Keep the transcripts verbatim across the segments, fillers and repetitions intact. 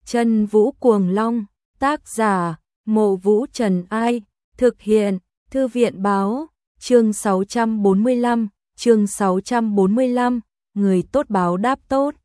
Chân Vũ Cuồng Long, tác giả, Mộ Vũ Trần Ai, thực hiện, Thư viện báo, chương sáu trăm bốn mươi lăm, chương sáu trăm bốn mươi lăm, người tốt báo đáp tốt.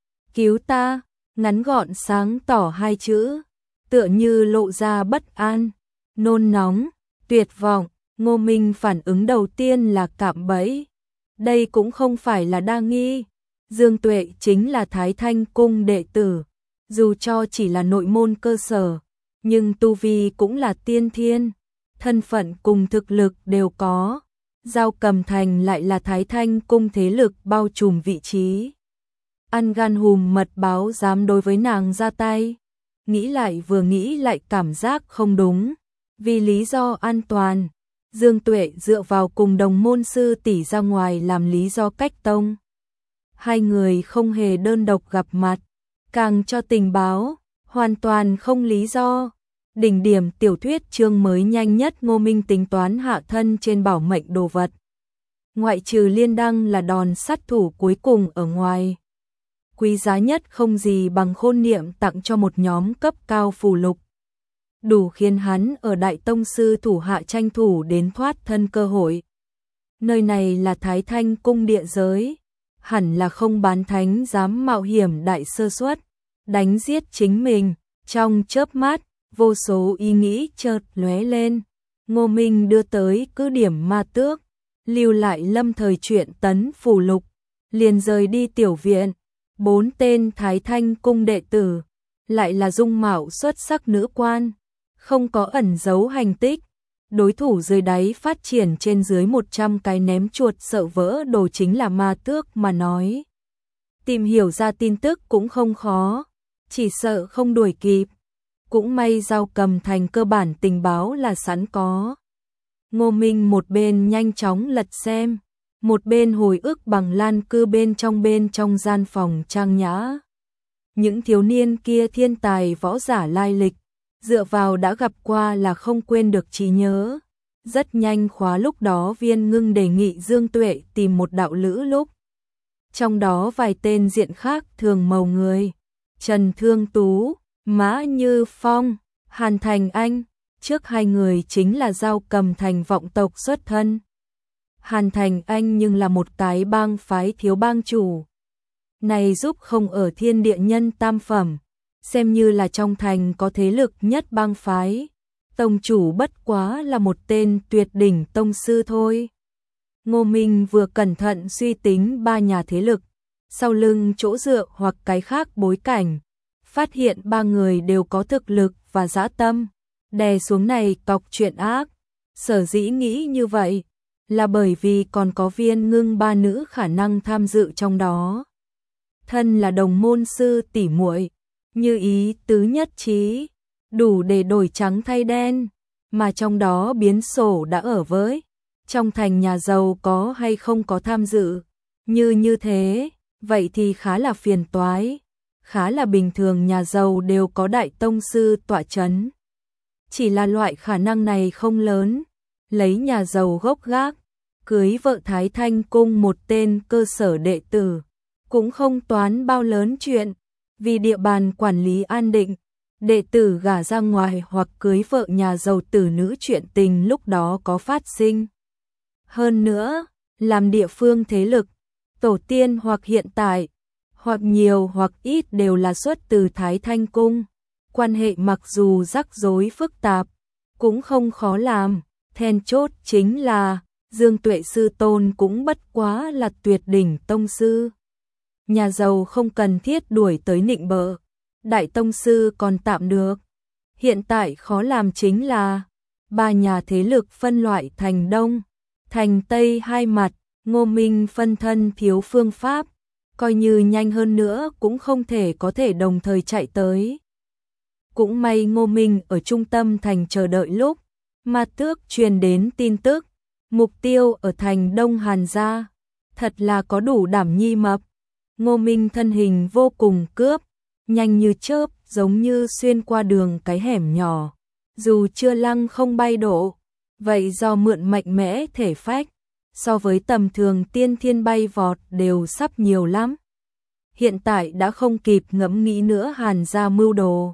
Cứu ta, ngắn gọn sáng tỏ hai chữ, tựa như lộ ra bất an, nôn nóng, tuyệt vọng. Ngô Minh phản ứng đầu tiên là cạm bẫy. Đây cũng không phải là đa nghi. Dương Tuệ chính là Thái Thanh Cung đệ tử, dù cho chỉ là nội môn cơ sở, nhưng tu vi cũng là tiên thiên, thân phận cùng thực lực đều có. Giao Cầm Thành lại là Thái Thanh Cung thế lực bao trùm vị trí. Ăn gan hùm mật báo dám đối với nàng ra tay. Nghĩ lại vừa nghĩ lại cảm giác không đúng. Vì lý do an toàn, Dương Tuệ dựa vào cùng đồng môn sư tỷ ra ngoài làm lý do cách tông. Hai người không hề đơn độc gặp mặt, càng cho tình báo, hoàn toàn không lý do. Đỉnh điểm tiểu thuyết chương mới nhanh nhất. Ngô Minh tính toán hạ thân trên bảo mệnh đồ vật. Ngoại trừ liên đăng là đòn sát thủ cuối cùng ở ngoài. Quý giá nhất không gì bằng khôn niệm tặng cho một nhóm cấp cao phù lục. Đủ khiến hắn ở Đại Tông Sư thủ hạ tranh thủ đến thoát thân cơ hội. Nơi này là Thái Thanh Cung địa giới, hẳn là không bán thánh dám mạo hiểm đại sơ suất, đánh giết chính mình. Trong chớp mắt, vô số ý nghĩ chợt lóe lên. Ngô Minh đưa tới cứ điểm ma tước, lưu lại lâm thời truyện tấn phù lục, liền rời đi tiểu viện. Bốn tên Thái Thanh Cung đệ tử, lại là dung mạo xuất sắc nữ quan, không có ẩn giấu hành tích. Đối thủ dưới đáy phát triển trên dưới một trăm cái ném chuột sợ vỡ đồ chính là ma tước mà nói. Tìm hiểu ra tin tức cũng không khó, chỉ sợ không đuổi kịp. Cũng may Giao Cầm Thành cơ bản tình báo là sẵn có. Ngô Minh một bên nhanh chóng lật xem, một bên hồi ức bằng lan cư bên trong bên trong gian phòng trang nhã. Những thiếu niên kia thiên tài võ giả lai lịch, dựa vào đã gặp qua là không quên được trí nhớ. Rất nhanh khóa lúc đó Viên Ngưng đề nghị Dương Tuệ tìm một đạo lữ lúc. Trong đó vài tên diện khác thường màu người. Trần Thương Tú, Mã Như Phong, Hàn Thành Anh. Trước hai người chính là Giao Cầm Thành vọng tộc xuất thân. Hàn Thành Anh nhưng là một cái bang phái thiếu bang chủ. Này giúp không ở thiên địa nhân tam phẩm, xem như là trong thành có thế lực nhất bang phái. Tông chủ bất quá là một tên tuyệt đỉnh tông sư thôi. Ngô Minh vừa cẩn thận suy tính ba nhà thế lực, sau lưng chỗ dựa hoặc cái khác bối cảnh, phát hiện ba người đều có thực lực và dã tâm, đè xuống này cọc chuyện ác. Sở dĩ nghĩ như vậy là bởi vì còn có Viên Ngưng ba nữ khả năng tham dự trong đó. Thân là đồng môn sư tỷ muội, như ý tứ nhất trí, đủ để đổi trắng thay đen, mà trong đó biến sổ đã ở với. Trong thành nhà giàu có hay không có tham dự, như như thế, vậy thì khá là phiền toái, khá là bình thường nhà giàu đều có đại tông sư tọa chấn. Chỉ là loại khả năng này không lớn, lấy nhà giàu gốc gác, cưới vợ Thái Thanh Cung một tên cơ sở đệ tử, cũng không toán bao lớn chuyện. Vì địa bàn quản lý an định, đệ tử gả ra ngoài hoặc cưới vợ nhà giàu tử nữ chuyện tình lúc đó có phát sinh. Hơn nữa, làm địa phương thế lực, tổ tiên hoặc hiện tại, hoặc nhiều hoặc ít đều là xuất từ Thái Thanh Cung. Quan hệ mặc dù rắc rối phức tạp, cũng không khó làm. Then chốt chính là, Dương Tuệ sư tôn cũng bất quá là tuyệt đỉnh tông sư. Nhà giàu không cần thiết đuổi tới nịnh bợ, đại tông sư còn tạm được. Hiện tại khó làm chính là ba nhà thế lực phân loại thành Đông, thành Tây hai mặt. Ngô Minh phân thân thiếu phương pháp, coi như nhanh hơn nữa cũng không thể có thể đồng thời chạy tới. Cũng may Ngô Minh ở trung tâm thành chờ đợi lúc ma tước truyền đến tin tức, mục tiêu ở thành Đông Hàn gia, thật là có đủ đảm nhi mập. Ngô Minh thân hình vô cùng cướp, nhanh như chớp, giống như xuyên qua đường cái hẻm nhỏ. Dù chưa lăng không bay độ, vậy do mượn mạnh mẽ thể phách, so với tầm thường tiên thiên bay vọt đều sắp nhiều lắm. hiện tại đã không kịp ngẫm nghĩ nữa. Hàn gia mưu đồ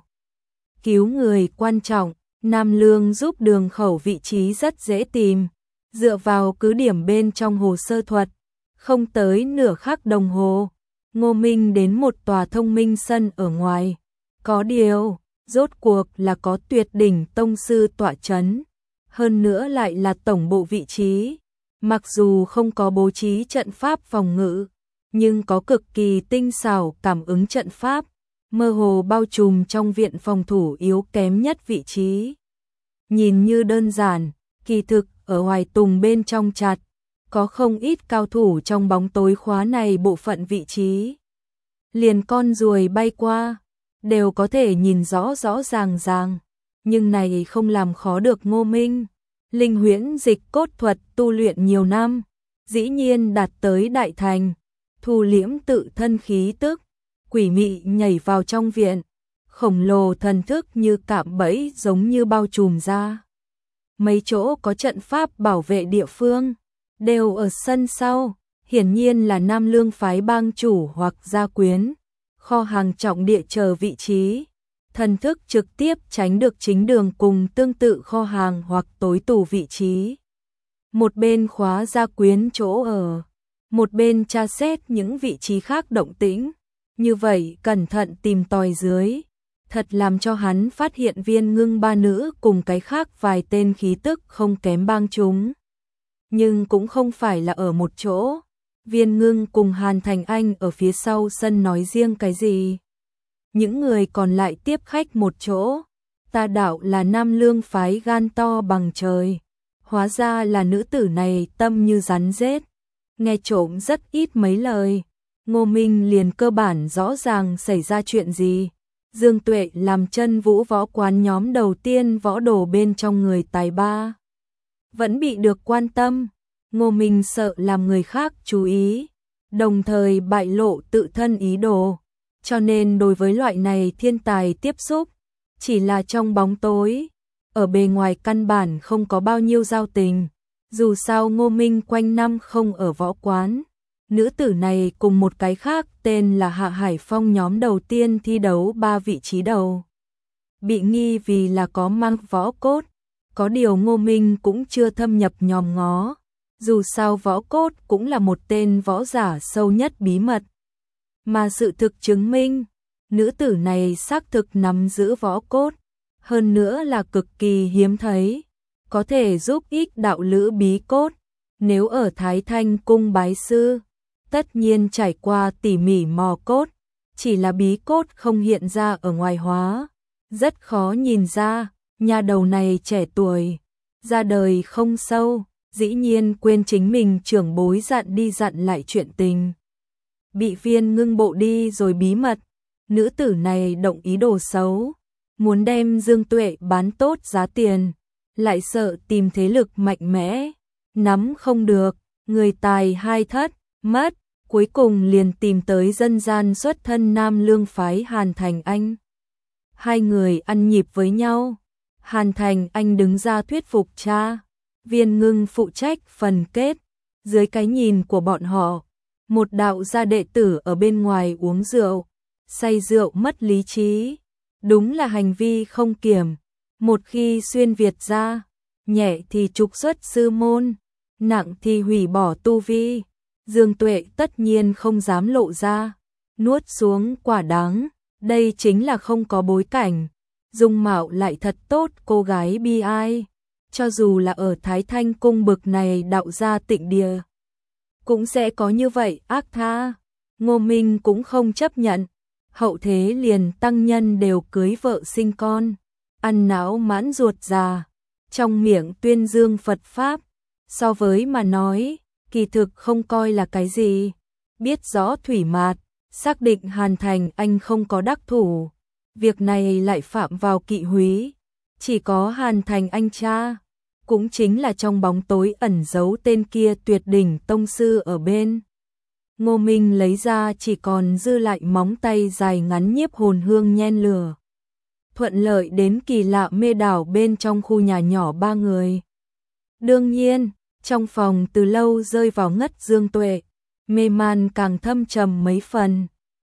cứu người quan trọng, Nam Lương giúp đường khẩu vị trí rất dễ tìm, dựa vào cứ điểm bên trong hồ sơ thuật, không tới nửa khắc đồng hồ, Ngô Minh đến một tòa thông minh sân ở ngoài. Có điều, rốt cuộc là có tuyệt đỉnh tông sư tọa chấn, hơn nữa lại là tổng bộ vị trí, mặc dù không có bố trí trận pháp phòng ngự, nhưng có cực kỳ tinh xảo cảm ứng trận pháp, mơ hồ bao trùm trong viện phòng thủ yếu kém nhất vị trí. Nhìn như đơn giản, kỳ thực ở ngoài tùng bên trong chặt, có không ít cao thủ trong bóng tối khóa này bộ phận vị trí. Liền con ruồi bay qua, đều có thể nhìn rõ rõ ràng ràng, nhưng này không làm khó được Ngô Minh. Linh huyễn dịch cốt thuật tu luyện nhiều năm, dĩ nhiên đạt tới đại thành, thu liễm tự thân khí tức, quỷ mị nhảy vào trong viện, khổng lồ thần thức như cạm bẫy giống như bao trùm ra. Mấy chỗ có trận pháp bảo vệ địa phương, đều ở sân sau, hiển nhiên là Nam Lương phái bang chủ hoặc gia quyến, kho hàng trọng địa chờ vị trí. Thần thức trực tiếp tránh được chính đường cùng tương tự kho hàng hoặc tối tù vị trí. Một bên khóa gia quyến chỗ ở, một bên tra xét những vị trí khác động tĩnh. Như vậy cẩn thận tìm tòi dưới, thật làm cho hắn phát hiện Viên Ngưng ba nữ cùng cái khác vài tên khí tức không kém bang chúng. Nhưng cũng không phải là ở một chỗ, Viên Ngưng cùng Hàn Thành Anh ở phía sau sân nói riêng cái gì. Những người còn lại tiếp khách một chỗ, ta đạo là Nam Lương phái gan to bằng trời, hóa ra là nữ tử này tâm như rắn rết, nghe trộm rất ít mấy lời. Ngô Minh liền cơ bản rõ ràng xảy ra chuyện gì. Dương Tuệ làm chân vũ võ quán nhóm đầu tiên võ đồ bên trong người tài ba, vẫn bị được quan tâm. Ngô Minh sợ làm người khác chú ý, đồng thời bại lộ tự thân ý đồ, cho nên đối với loại này thiên tài tiếp xúc, chỉ là trong bóng tối, ở bề ngoài căn bản không có bao nhiêu giao tình. Dù sao Ngô Minh quanh năm không ở võ quán, nữ tử này cùng một cái khác tên là Hạ Hải Phong nhóm đầu tiên thi đấu ba vị trí đầu, bị nghi vì là có mang võ cốt, có điều Ngô Minh cũng chưa thâm nhập nhòm ngó, dù sao võ cốt cũng là một tên võ giả sâu nhất bí mật. Mà sự thực chứng minh, nữ tử này xác thực nắm giữ võ cốt, hơn nữa là cực kỳ hiếm thấy, có thể giúp ích đạo lữ bí cốt. Nếu ở Thái Thanh cung bái sư, tất nhiên trải qua tỉ mỉ mò cốt, chỉ là bí cốt không hiện ra ở ngoài hóa, rất khó nhìn ra. Nhà đầu này trẻ tuổi, ra đời không sâu, dĩ nhiên quên chính mình trưởng bối dặn đi dặn lại chuyện tình. Bị Viên Ngưng bộ đi rồi bí mật, nữ tử này động ý đồ xấu, muốn đem Dương Tuệ bán tốt giá tiền, lại sợ tìm thế lực mạnh mẽ, nắm không được, người tài hai thất, mất, cuối cùng liền tìm tới dân gian xuất thân Nam Lương phái Hàn Thành Anh. Hai người ăn nhịp với nhau, Hàn Thành Anh đứng ra thuyết phục cha, Viên Ngưng phụ trách phần kết. Dưới cái nhìn của bọn họ, một đạo gia đệ tử ở bên ngoài uống rượu, say rượu mất lý trí, đúng là hành vi không kiểm. Một khi xuyên Việt ra, nhẹ thì trục xuất sư môn, nặng thì hủy bỏ tu vi. Dương Tuệ tất nhiên không dám lộ ra, nuốt xuống quả đắng, đây chính là không có bối cảnh, dung mạo lại thật tốt cô gái bi ai, cho dù là ở Thái Thanh cung bực này đạo gia tịnh địa, cũng sẽ có như vậy ác tha. Ngô Minh cũng không chấp nhận, hậu thế liền tăng nhân đều cưới vợ sinh con, ăn não mãn ruột già, trong miệng tuyên dương Phật Pháp, so với mà nói, kỳ thực không coi là cái gì. Biết rõ thủy mạt, xác định Hàn Thành Anh không có đắc thủ, việc này lại phạm vào kỵ húy, chỉ có Hàn Thành Anh cha, cũng chính là trong bóng tối ẩn giấu tên kia tuyệt đỉnh tông sư ở bên. Ngô Minh lấy ra chỉ còn dư lại móng tay dài ngắn nhiếp hồn hương nhen lửa, thuận lợi đến kỳ lạ mê đảo bên trong khu nhà nhỏ ba người. Đương nhiên, trong phòng từ lâu rơi vào ngất Dương Tuệ, mê man càng thâm trầm mấy phần,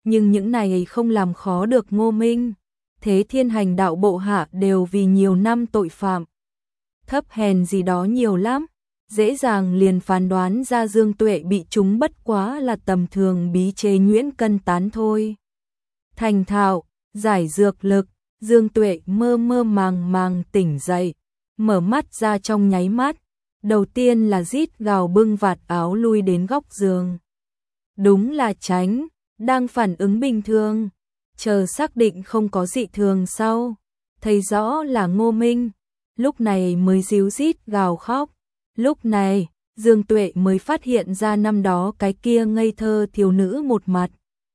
nhưng những này không làm khó được Ngô Minh. Thế thiên hành đạo bộ hạ đều vì nhiều năm tội phạm thấp hèn gì đó nhiều lắm, dễ dàng liền phán đoán ra Dương Tuệ bị chúng bất quá là tầm thường bí chế nhuyễn cân tán thôi. Thành thạo, giải dược lực, Dương Tuệ mơ mơ màng màng tỉnh dậy, mở mắt ra trong nháy mắt, đầu tiên là rít gào bưng vạt áo lui đến góc giường. Đúng là Tránh, đang phản ứng bình thường, chờ xác định không có dị thường sau, thấy rõ là Ngô Minh, lúc này mới díu rít gào khóc. Lúc này, Dương Tuệ mới phát hiện ra năm đó cái kia ngây thơ thiếu nữ một mặt.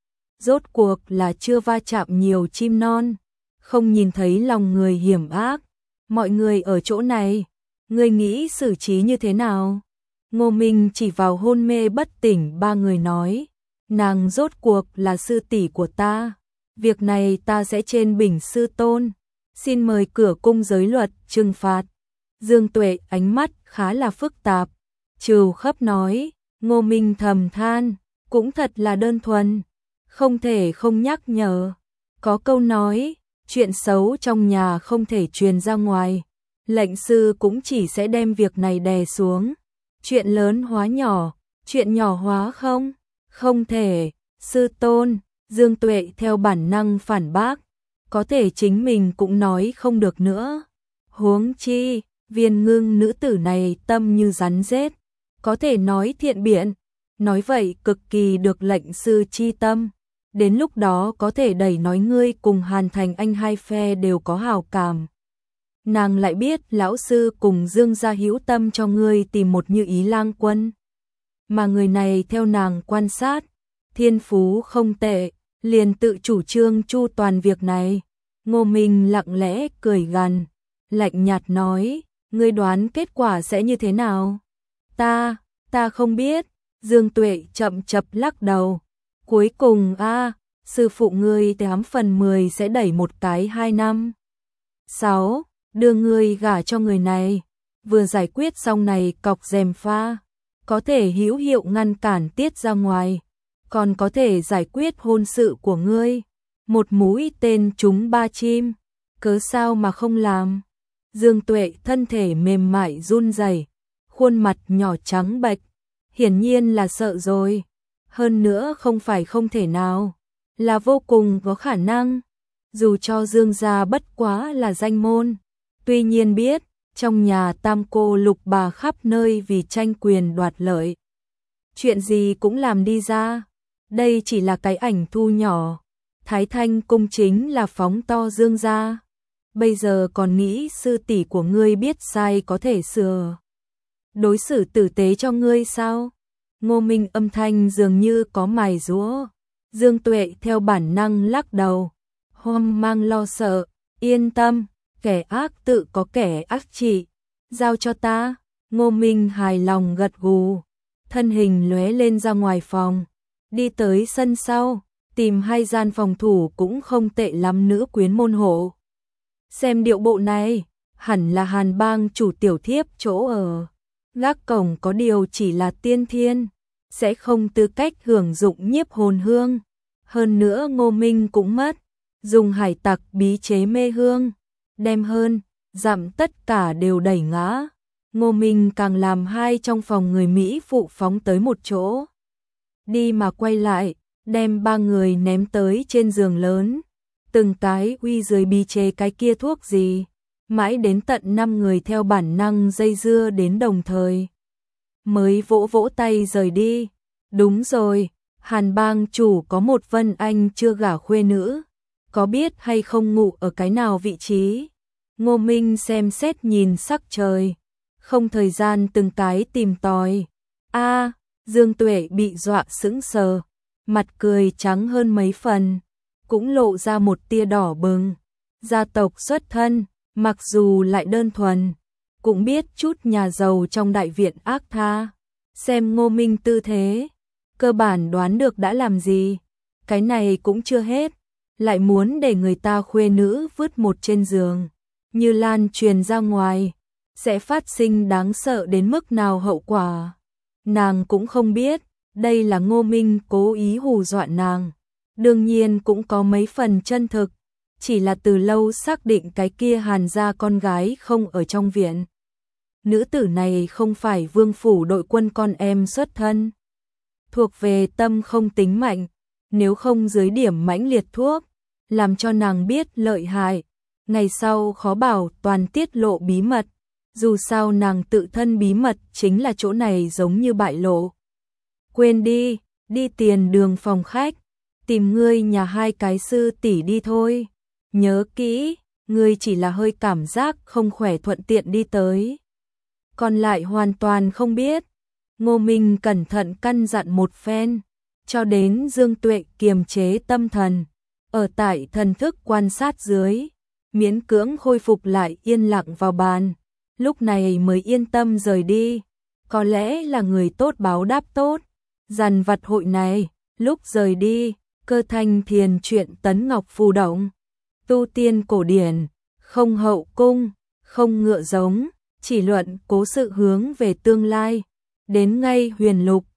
Rốt cuộc là chưa va chạm nhiều chim non, không nhìn thấy lòng người hiểm ác. Mọi người ở chỗ này, ngươi nghĩ xử trí như thế nào? Ngô Minh chỉ vào hôn mê bất tỉnh ba người nói, nàng rốt cuộc là sư tỷ của ta, việc này ta sẽ trên bình sư tôn, xin mời cửa cung giới luật trừng phạt. Dương Tuệ ánh mắt khá là phức tạp, trừ khắp nói, Ngô Minh thầm than, cũng thật là đơn thuần, không thể không nhắc nhở. Có câu nói, chuyện xấu trong nhà không thể truyền ra ngoài, lệnh sư cũng chỉ sẽ đem việc này đè xuống. Chuyện lớn hóa nhỏ, chuyện nhỏ hóa không, không thể, sư tôn. Dương Tuệ theo bản năng phản bác, có thể chính mình cũng nói không được nữa. Huống chi, Viên Ngưng nữ tử này tâm như rắn rết, có thể nói thiện biện, nói vậy cực kỳ được lệnh sư chi tâm. Đến lúc đó có thể đẩy nói ngươi cùng Hàn Thành Anh hai phe đều có hảo cảm. Nàng lại biết lão sư cùng Dương gia hữu tâm cho ngươi tìm một Như Ý lang quân. Mà người này theo nàng quan sát, thiên phú không tệ, liền tự chủ trương chu toàn việc này. Ngô Minh lặng lẽ cười gằn, lạnh nhạt nói, ngươi đoán kết quả sẽ như thế nào? Ta, ta không biết. Dương Tuệ chậm chập lắc đầu. Cuối cùng a, sư phụ ngươi tám phần mười sẽ đẩy một cái hai năm. Sáu, đưa ngươi gả cho người này, vừa giải quyết xong này cọc rèm pha, có thể hữu hiệu ngăn cản tiết ra ngoài, còn có thể giải quyết hôn sự của ngươi. Một mũi tên trúng ba chim, cớ sao mà không làm? Dương Tuệ thân thể mềm mại run rẩy, khuôn mặt nhỏ trắng bệch, hiển nhiên là sợ rồi. Hơn nữa không phải không thể nào, là vô cùng có khả năng. Dù cho Dương gia bất quá là danh môn, tuy nhiên biết, trong nhà tam cô lục bà khắp nơi vì tranh quyền đoạt lợi. Chuyện gì cũng làm đi ra, đây chỉ là cái ảnh thu nhỏ. Thái Thanh cung chính là phóng to Dương gia. Bây giờ còn nghĩ sư tỷ của ngươi biết sai có thể sửa đối xử tử tế cho ngươi sao? Ngô Minh âm thanh dường như có mài giũa. Dương Tuệ theo bản năng lắc đầu, hoang mang lo sợ, yên tâm, kẻ ác tự có kẻ ác trị, giao cho ta. Ngô Minh hài lòng gật gù, thân hình lóe lên ra ngoài phòng, đi tới sân sau, tìm hai gian phòng thủ cũng không tệ lắm nữ quyến môn hộ. Xem điệu bộ này, hẳn là Hàn Bang chủ tiểu thiếp chỗ ở. Gác cổng có điều chỉ là tiên thiên, sẽ không tư cách hưởng dụng nhiếp hồn hương. Hơn nữa Ngô Minh cũng mất, dùng hải tặc bí chế mê hương, đem hơn, dặm tất cả đều đẩy ngã. Ngô Minh càng làm hai trong phòng người Mỹ phụ phóng tới một chỗ. Đi mà quay lại, đem ba người ném tới trên giường lớn. Từng cái uy dưới bí chế cái kia thuốc gì. Mãi đến tận năm người theo bản năng dây dưa đến đồng thời. Mới vỗ vỗ tay rời đi. Đúng rồi, Hàn Bang chủ có một Vân Anh chưa gả khuê nữ. Có biết hay không ngủ ở cái nào vị trí? Ngô Minh xem xét nhìn sắc trời. Không thời gian từng cái tìm tòi. A, Dương Tuệ bị dọa sững sờ. Mặt cười trắng hơn mấy phần. Cũng lộ ra một tia đỏ bừng. Gia tộc xuất thân, mặc dù lại đơn thuần, cũng biết chút nhà giàu trong đại viện ác tha. Xem Ngô Minh tư thế, cơ bản đoán được đã làm gì. Cái này cũng chưa hết, lại muốn để người ta khuê nữ vứt một trên giường. Như lan truyền ra ngoài, sẽ phát sinh đáng sợ đến mức nào hậu quả. Nàng cũng không biết, đây là Ngô Minh cố ý hù dọa nàng. đương nhiên cũng có mấy phần chân thực, chỉ là từ lâu xác định cái kia Hàn gia con gái không ở trong viện. Nữ tử này không phải vương phủ đội quân con em xuất thân, thuộc về tâm không tính mạnh, nếu không dưới điểm mãnh liệt thuốc, làm cho nàng biết lợi hại, ngày sau khó bảo toàn tiết lộ bí mật, dù sao nàng tự thân bí mật chính là chỗ này giống như bại lộ. Quên đi, đi tiền đường phòng khách, tìm ngươi nhà hai cái sư tỷ đi thôi, nhớ kỹ, ngươi chỉ là hơi cảm giác không khỏe thuận tiện đi tới. Còn lại hoàn toàn không biết. Ngô Minh cẩn thận căn dặn một phen, cho đến Dương Tuệ kiềm chế tâm thần, ở tại thần thức quan sát dưới, miễn cưỡng khôi phục lại yên lặng vào bàn, lúc này mới yên tâm rời đi, có lẽ là người tốt báo đáp tốt, dằn vặt hội này, lúc rời đi, Cơ Thanh thiền chuyện tấn ngọc phù động, tu tiên cổ điển, không hậu cung, không ngựa giống, chỉ luận cố sự hướng về tương lai, đến ngay huyền lục,